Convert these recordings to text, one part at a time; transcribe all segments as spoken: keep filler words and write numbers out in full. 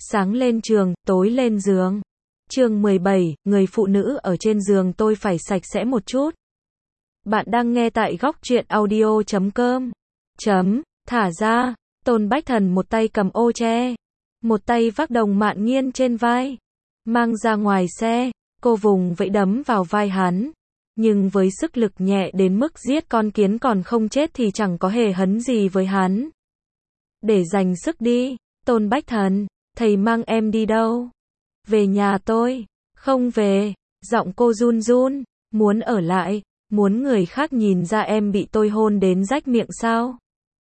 Sáng lên trường, tối lên giường. Chương mười bảy, người phụ nữ ở trên giường tôi phải sạch sẽ một chút. Bạn đang nghe tại góc truyện audio chấm com. Chấm, thả ra. Tôn Bách Thần một tay cầm ô che, một tay vác Đồng Mạn Nghiên trên vai, mang ra ngoài xe. Cô vùng vẫy đấm vào vai hắn, nhưng với sức lực nhẹ đến mức giết con kiến còn không chết thì chẳng có hề hấn gì với hắn. Để dành sức đi, Tôn Bách Thần, thầy mang em đi đâu? Về nhà tôi. Không về. Giọng cô run run. Muốn ở lại, muốn người khác nhìn ra em bị tôi hôn đến rách miệng sao?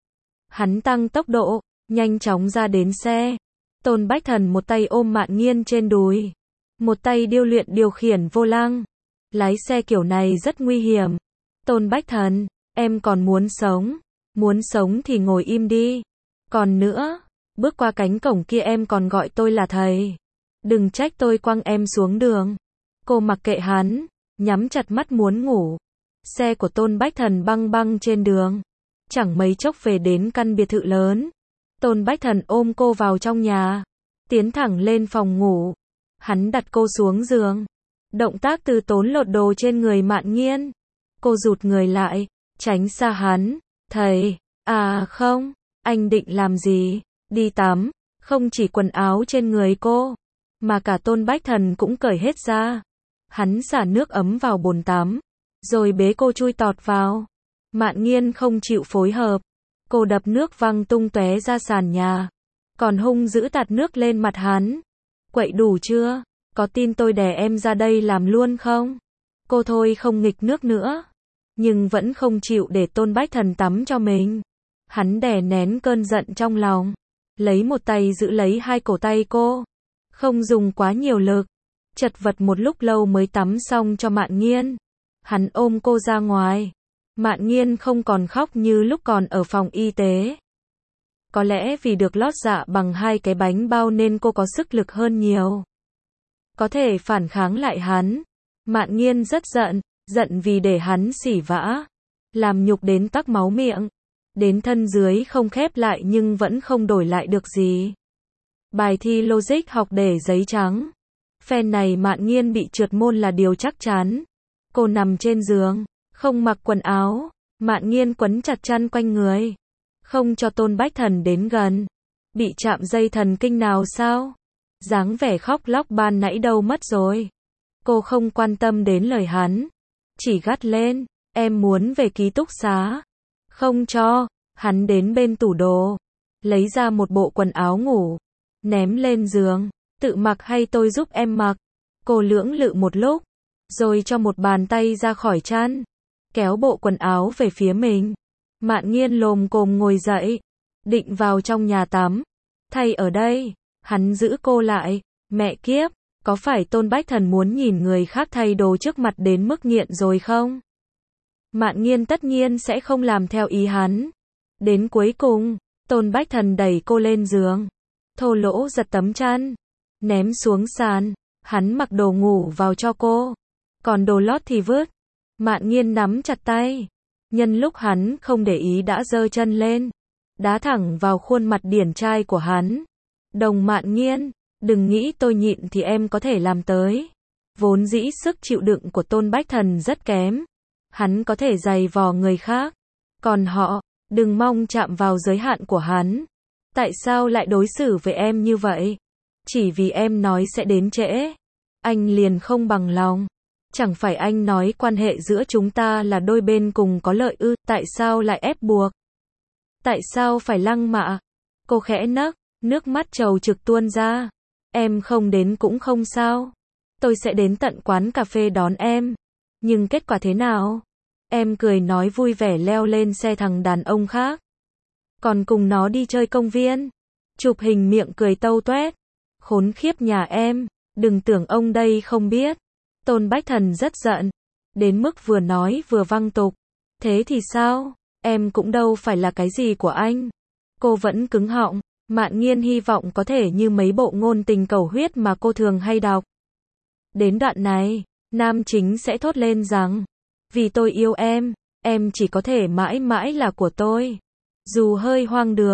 Hắn tăng tốc độ, nhanh chóng ra đến xe. Tôn Bách Thần một tay ôm Mạn Nghiên trên đùi, một tay điêu luyện điều khiển vô lăng. Lái xe kiểu này rất nguy hiểm. Tôn Bách Thần, em còn muốn sống. Muốn sống thì ngồi im đi. Còn nữa, bước qua cánh cổng kia em còn gọi tôi là thầy. Đừng trách tôi quăng em xuống đường. Cô mặc kệ hắn, nhắm chặt mắt muốn ngủ. Xe của Tôn Bách Thần băng băng trên đường. Chẳng mấy chốc về đến căn biệt thự lớn. Tôn Bách Thần ôm cô vào trong nhà, tiến thẳng lên phòng ngủ. Hắn đặt cô xuống giường. Động tác từ tốn lột đồ trên người Mạn Nghiên. Cô rụt người lại, tránh xa hắn. Thầy, à không, anh định làm gì? Đi tắm. Không chỉ quần áo trên người cô, mà cả Tôn Bách Thần cũng cởi hết ra. Hắn xả nước ấm vào bồn tắm, rồi bế cô chui tọt vào. Mạn Nghiên không chịu phối hợp. Cô đập nước văng tung tóe ra sàn nhà, còn hung dữ tạt nước lên mặt hắn. Quậy đủ chưa? Có tin tôi đè em ra đây làm luôn không? Cô thôi không nghịch nước nữa, nhưng vẫn không chịu để Tôn Bách Thần tắm cho mình. Hắn đè nén cơn giận trong lòng, lấy một tay giữ lấy hai cổ tay cô, không dùng quá nhiều lực. Chật vật một lúc lâu mới tắm xong cho Mạn Nghiên. Hắn ôm cô ra ngoài. Mạn Nghiên không còn khóc như lúc còn ở phòng y tế. Có lẽ vì được lót dạ bằng hai cái bánh bao nên cô có sức lực hơn nhiều, có thể phản kháng lại hắn. Mạn Nghiên rất giận, giận vì để hắn sỉ vã, làm nhục đến tắc máu miệng, đến thân dưới không khép lại nhưng vẫn không đổi lại được gì. Bài thi logic học để giấy trắng. Phen này Mạn Nghiên bị trượt môn là điều chắc chắn. Cô nằm trên giường, không mặc quần áo. Mạn Nghiên quấn chặt chăn quanh người, không cho Tôn Bách Thần đến gần. Bị chạm dây thần kinh nào sao? Dáng vẻ khóc lóc ban nãy đâu mất rồi? Cô không quan tâm đến lời hắn, chỉ gắt lên, em muốn về ký túc xá. Không cho. Hắn đến bên tủ đồ, lấy ra một bộ quần áo ngủ, ném lên giường. Tự mặc hay tôi giúp em mặc? Cô lưỡng lự một lúc, rồi cho một bàn tay ra khỏi chăn, kéo bộ quần áo về phía mình. Mạn Nghiên lồm cồm ngồi dậy, định vào trong nhà tắm. Thay ở đây. Hắn giữ cô lại. Mẹ kiếp, có phải Tôn Bách Thần muốn nhìn người khác thay đồ trước mặt đến mức nghiện rồi không? Mạn Nghiên tất nhiên sẽ không làm theo ý hắn. Đến cuối cùng, Tôn Bách Thần đẩy cô lên giường, thô lỗ giật tấm chăn, ném xuống sàn. Hắn mặc đồ ngủ vào cho cô, còn đồ lót thì vứt. Mạn Nghiên nắm chặt tay, nhân lúc hắn không để ý đã giơ chân lên, đá thẳng vào khuôn mặt điển trai của hắn. Đồng Mạn Nghiên, đừng nghĩ tôi nhịn thì em có thể làm tới. Vốn dĩ sức chịu đựng của Tôn Bách Thần rất kém. Hắn có thể giày vò người khác, còn họ, đừng mong chạm vào giới hạn của hắn. Tại sao lại đối xử với em như vậy? Chỉ vì em nói sẽ đến trễ, anh liền không bằng lòng. Chẳng phải anh nói quan hệ giữa chúng ta là đôi bên cùng có lợi ư? Tại sao lại ép buộc? Tại sao phải lăng mạ? Cô khẽ nấc, nước mắt trầu trực tuôn ra. Em không đến cũng không sao. Tôi sẽ đến tận quán cà phê đón em. Nhưng kết quả thế nào? Em cười nói vui vẻ leo lên xe thằng đàn ông khác, còn cùng nó đi chơi công viên, chụp hình miệng cười tâu toét. Khốn khiếp nhà em, đừng tưởng ông đây không biết. Tôn Bách Thần rất giận, đến mức vừa nói vừa văng tục. Thế thì sao? Em cũng đâu phải là cái gì của anh. Cô vẫn cứng họng. Mạn Nghiên hy vọng có thể như mấy bộ ngôn tình cầu huyết mà cô thường hay đọc. Đến đoạn này, nam chính sẽ thốt lên rằng, vì tôi yêu em, em chỉ có thể mãi mãi là của tôi. Dù hơi hoang đường,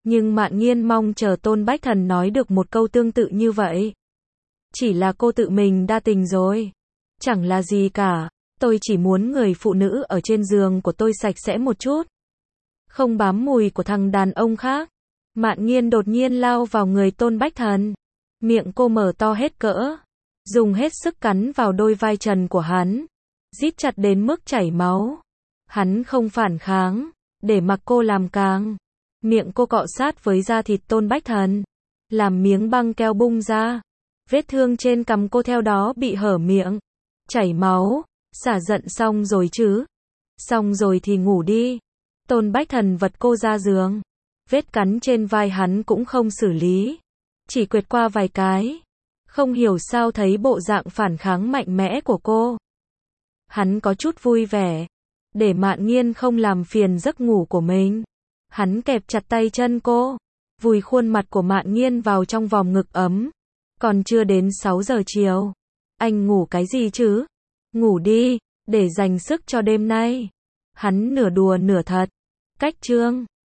Nhưng Mạn Nghiên mong chờ Tôn Bách Thần nói được một câu tương tự như vậy. Chỉ là cô tự mình đa tình rồi. Chẳng là gì cả. Tôi chỉ muốn người phụ nữ ở trên giường của tôi sạch sẽ một chút. Không bám mùi của thằng đàn ông khác. Mạn Nghiên đột nhiên lao vào người Tôn Bách Thần. Miệng cô mở to hết cỡ. Dùng hết sức cắn vào đôi vai trần của hắn. Rít chặt đến mức chảy máu. Hắn không phản kháng. Để mặc cô làm càng. Miệng cô cọ sát với da thịt Tôn Bách Thần. Làm miếng băng keo bung ra. Vết thương trên cằm cô theo đó bị hở miệng. Chảy máu. Xả giận xong rồi chứ. Xong rồi thì ngủ đi. Tôn Bách Thần vật cô ra giường. Vết cắn trên vai hắn cũng không xử lý. Chỉ quệt qua vài cái. Không hiểu sao thấy bộ dạng phản kháng mạnh mẽ của cô. Hắn có chút vui vẻ. Để Mạn Nghiên không làm phiền giấc ngủ của mình. Hắn kẹp chặt tay chân cô. Vùi khuôn mặt của Mạn Nghiên vào trong vòng ngực ấm. Còn chưa đến sáu giờ chiều. Anh ngủ cái gì chứ? Ngủ đi, để dành sức cho đêm nay. Hắn nửa đùa nửa thật. Cách chương